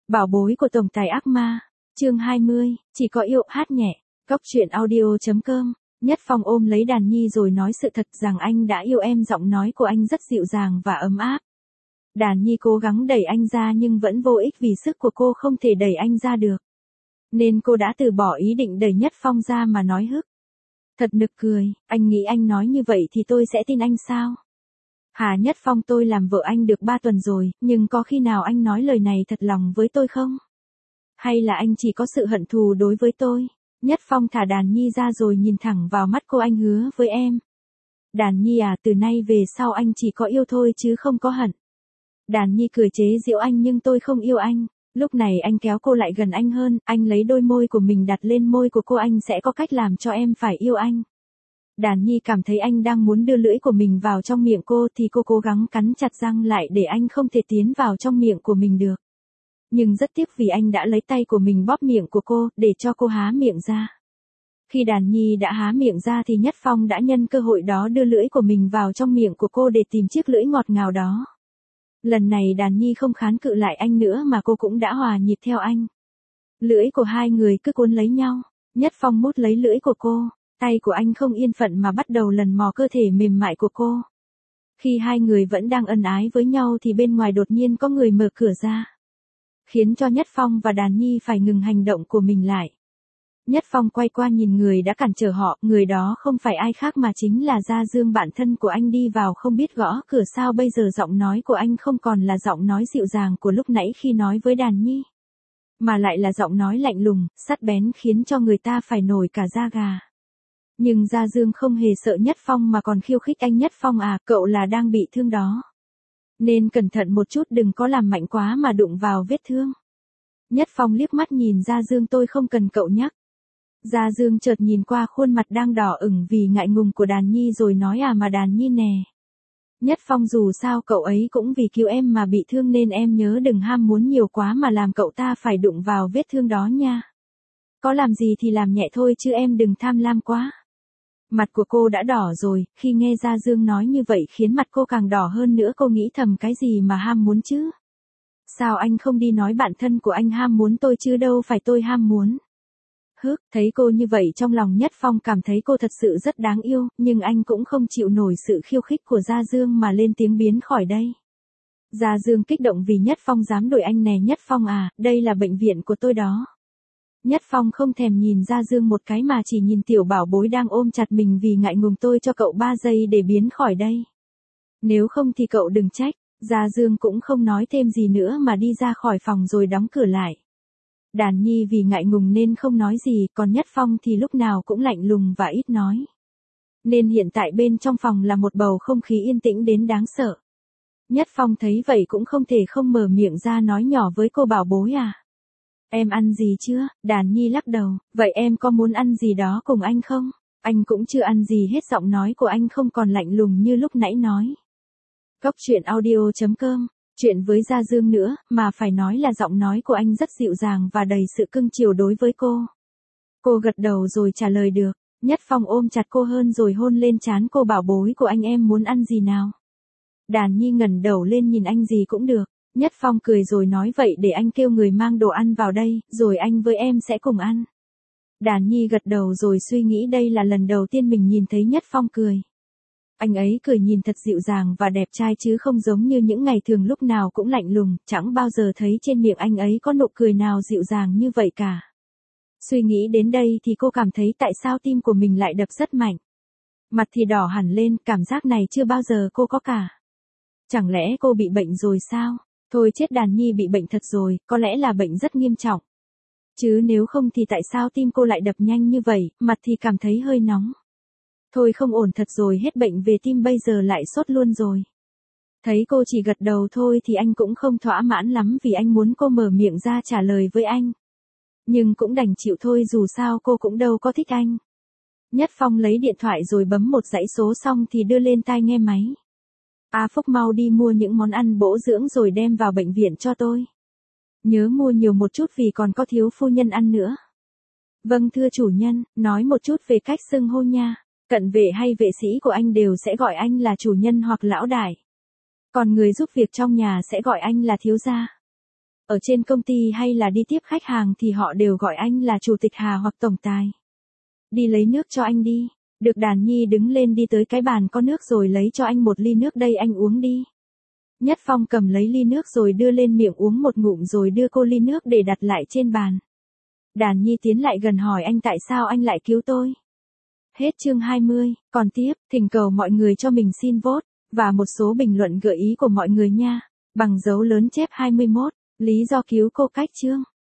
Bảo bối của tổng tài ác ma, chương 20, chỉ có yêu hát nhẹ, Cóc truyện audio.com. Nhất Phong ôm lấy Đàn Nhi rồi nói sự thật rằng anh đã yêu em, giọng nói của anh rất dịu dàng và ấm áp. Đàn Nhi cố gắng đẩy anh ra nhưng vẫn vô ích vì sức của cô không thể đẩy anh ra được. Nên cô đã từ bỏ ý định đẩy Nhất Phong ra mà nói hức. Thật nực cười, anh nghĩ anh nói như vậy thì tôi sẽ tin anh sao? Hà Nhất Phong, tôi làm vợ anh được 3 tuần rồi, nhưng có khi nào anh nói lời này thật lòng với tôi không? Hay là anh chỉ có sự hận thù đối với tôi? Nhất Phong thả Đàn Nhi ra rồi nhìn thẳng vào mắt cô, anh hứa với em. Đàn Nhi à, từ nay về sau anh chỉ có yêu thôi chứ không có hận. Đàn Nhi cười chế giễu anh, nhưng tôi không yêu anh. Lúc này anh kéo cô lại gần anh hơn, anh lấy đôi môi của mình đặt lên môi của cô, anh sẽ có cách làm cho em phải yêu anh. Đàn Nhi cảm thấy anh đang muốn đưa lưỡi của mình vào trong miệng cô thì cô cố gắng cắn chặt răng lại để anh không thể tiến vào trong miệng của mình được. Nhưng rất tiếc vì anh đã lấy tay của mình bóp miệng của cô để cho cô há miệng ra. Khi Đàn Nhi đã há miệng ra thì Nhất Phong đã nhân cơ hội đó đưa lưỡi của mình vào trong miệng của cô để tìm chiếc lưỡi ngọt ngào đó. Lần này Đàn Nhi không kháng cự lại anh nữa mà cô cũng đã hòa nhịp theo anh. Lưỡi của hai người cứ cuốn lấy nhau. Nhất Phong mút lấy lưỡi của cô. Tay của anh không yên phận mà bắt đầu lần mò cơ thể mềm mại của cô. Khi hai người vẫn đang ân ái với nhau thì bên ngoài đột nhiên có người mở cửa ra, khiến cho Nhất Phong và Đàn Nhi phải ngừng hành động của mình lại. Nhất Phong quay qua nhìn người đã cản trở họ, người đó không phải ai khác mà chính là Gia Dương, bạn thân của anh. Đi vào không biết gõ cửa sao bây giờ giọng nói của anh không còn là giọng nói dịu dàng của lúc nãy khi nói với Đàn Nhi, mà lại là giọng nói lạnh lùng, sắc bén khiến cho người ta phải nổi cả da gà. Nhưng Gia Dương không hề sợ Nhất Phong mà còn khiêu khích anh. Nhất Phong à, cậu là đang bị thương đó, nên cẩn thận một chút, đừng có làm mạnh quá mà đụng vào vết thương. Nhất Phong liếc mắt nhìn Gia Dương, tôi không cần cậu nhắc. Gia Dương chợt nhìn qua khuôn mặt đang đỏ ửng vì ngại ngùng của Đàn Nhi rồi nói, à mà Đàn Nhi nè. Nhất Phong, dù sao cậu ấy cũng vì cứu em mà bị thương nên em nhớ đừng ham muốn nhiều quá mà làm cậu ta phải đụng vào vết thương đó nha. Có làm gì thì làm nhẹ thôi chứ em đừng tham lam quá. Mặt của cô đã đỏ rồi, khi nghe Gia Dương nói như vậy khiến mặt cô càng đỏ hơn nữa. Cô nghĩ thầm, cái gì mà ham muốn chứ? Sao anh không đi nói bạn thân của anh ham muốn tôi chứ đâu phải tôi ham muốn. Thấy cô như vậy trong lòng Nhất Phong cảm thấy cô thật sự rất đáng yêu, nhưng anh cũng không chịu nổi sự khiêu khích của Gia Dương mà lên tiếng, biến khỏi đây. Gia Dương kích động vì Nhất Phong dám đuổi anh nè. Nhất Phong à, đây là bệnh viện của tôi đó. Nhất Phong không thèm nhìn Gia Dương một cái mà chỉ nhìn tiểu bảo bối đang ôm chặt mình vì ngại ngùng. Tôi cho cậu 3 giây để biến khỏi đây. Nếu không thì cậu đừng trách. Gia Dương cũng không nói thêm gì nữa mà đi ra khỏi phòng rồi đóng cửa lại. Đàn Nhi vì ngại ngùng nên không nói gì, còn Nhất Phong thì lúc nào cũng lạnh lùng và ít nói. Nên hiện tại bên trong phòng là một bầu không khí yên tĩnh đến đáng sợ. Nhất Phong thấy vậy cũng không thể không mở miệng ra nói nhỏ với cô, bảo bối à, em ăn gì chưa? Đàn Nhi lắc đầu, vậy em có muốn ăn gì đó cùng anh không? Anh cũng chưa ăn gì hết. Giọng nói của anh không còn lạnh lùng như lúc nãy nói. Cóc truyện audio.com. Chuyện với Gia Dương nữa, mà phải nói là giọng nói của anh rất dịu dàng và đầy sự cưng chiều đối với cô. Cô gật đầu rồi trả lời được. Nhất Phong ôm chặt cô hơn rồi hôn lên trán cô, bảo bối của anh, em muốn ăn gì nào? Đàn Nhi ngẩng đầu lên nhìn anh, gì cũng được. Nhất Phong cười rồi nói, vậy để anh kêu người mang đồ ăn vào đây, rồi anh với em sẽ cùng ăn. Đàn Nhi gật đầu rồi suy nghĩ đây là lần đầu tiên mình nhìn thấy Nhất Phong cười. Anh ấy cười nhìn thật dịu dàng và đẹp trai chứ không giống như những ngày thường lúc nào cũng lạnh lùng, chẳng bao giờ thấy trên miệng anh ấy có nụ cười nào dịu dàng như vậy cả. Suy nghĩ đến đây thì cô cảm thấy tại sao tim của mình lại đập rất mạnh. Mặt thì đỏ hẳn lên, cảm giác này chưa bao giờ cô có cả. Chẳng lẽ cô bị bệnh rồi sao? Thôi chết, Đàn Nhi bị bệnh thật rồi, có lẽ là bệnh rất nghiêm trọng. Chứ nếu không thì tại sao tim cô lại đập nhanh như vậy, mặt thì cảm thấy hơi nóng. Thôi không ổn thật rồi, hết bệnh về tim bây giờ lại sốt luôn rồi. Thấy cô chỉ gật đầu thôi thì anh cũng không thỏa mãn lắm vì anh muốn cô mở miệng ra trả lời với anh. Nhưng cũng đành chịu thôi, dù sao cô cũng đâu có thích anh. Nhất Phong lấy điện thoại rồi bấm một dãy số xong thì đưa lên tai nghe máy. A Phúc, mau đi mua những món ăn bổ dưỡng rồi đem vào bệnh viện cho tôi. Nhớ mua nhiều một chút vì còn có thiếu phu nhân ăn nữa. Vâng thưa chủ nhân, nói một chút về cách xưng hô nha. Cận vệ hay vệ sĩ của anh đều sẽ gọi anh là chủ nhân hoặc lão đại. Còn người giúp việc trong nhà sẽ gọi anh là thiếu gia. Ở trên công ty hay là đi tiếp khách hàng thì họ đều gọi anh là Chủ tịch Hà hoặc Tổng Tài. Đi lấy nước cho anh đi. Được. Đàn Nhi đứng lên đi tới cái bàn có nước rồi lấy cho anh một ly nước, đây anh uống đi. Nhất Phong cầm lấy ly nước rồi đưa lên miệng uống một ngụm rồi đưa cô ly nước để đặt lại trên bàn. Đàn Nhi tiến lại gần hỏi anh tại sao anh lại cứu tôi. Hết chương 20, còn tiếp, thỉnh cầu mọi người cho mình xin vote, và một số bình luận gợi ý của mọi người nha, bằng dấu lớn chép 21, lý do cứu cô cách chương.